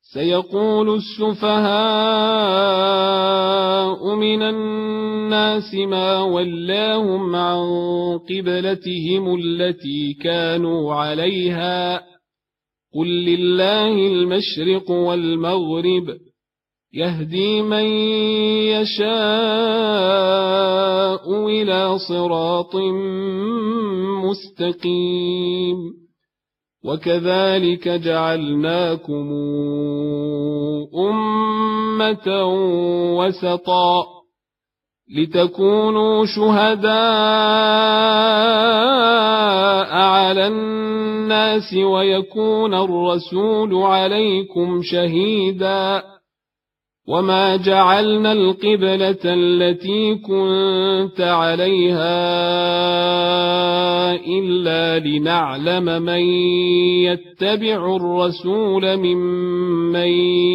سيقول السفهاء من الناس ما ولاهم عن قبلتهم التي كانوا عليها قل لله المشرق والمغرب يهدي من يشاء إلى صراط مستقيم وكذلك جعلناكم أمة وسطا لتكونوا شهداء على الناس ويكون الرسول عليكم شهيدا وما جعلنا القبلة التي كنت عليها إلا لنعلم من يتبع الرسول ممن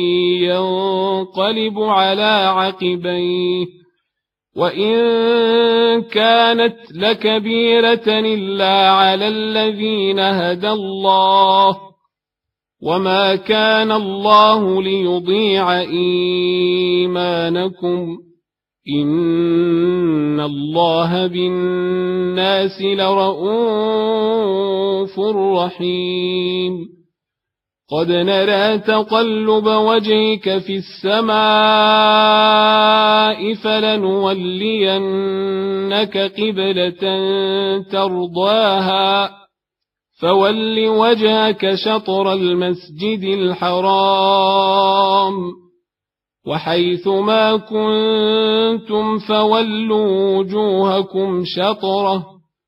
ينقلب على عقبيه وإن كانت لكبيرة إلا على الذين هدى الله وما كان الله ليضيع إيمانكم إن الله بالناس لرءوف رحيم قد نرى تقلب وجهك في السماء فلنولينك قبلة ترضاها فول وجهك شطر المسجد الحرام وحيث ما كنتم فولوا وجوهكم شطره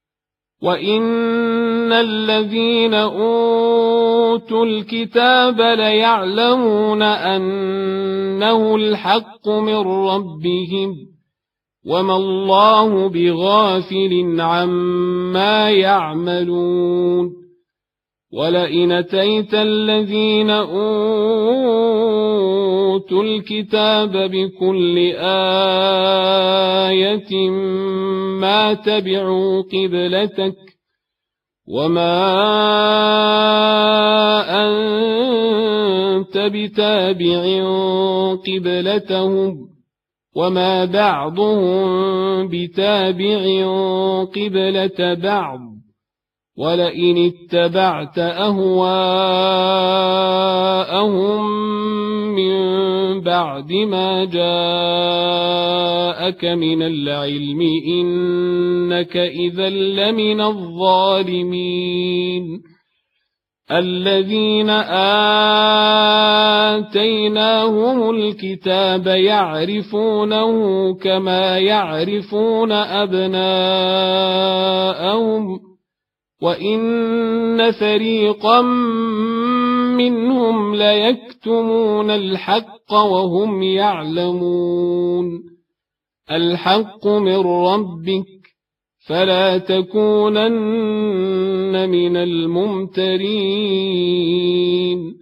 وإن الذين أوتوا الكتاب ليعلمون أنه الحق من ربهم وما الله بغافل عما يعملون ولئن أتيت الذين أوتوا الكتاب بكل آية ما تبعوا قبلتك وما أنت بتابع قبلتهم وما بعضهم بتابع قبلة بعض ولئن اتبعت أهواءهم من بعد ما جاءك من العلم إنك إذا لمن الظالمين الذين آتيناهم الكتاب يعرفونه كما يعرفون أبناءهم وإن فريقا منهم ليكتمون الحق وهم يعلمون الحق من ربك فلا تكونن من الممترين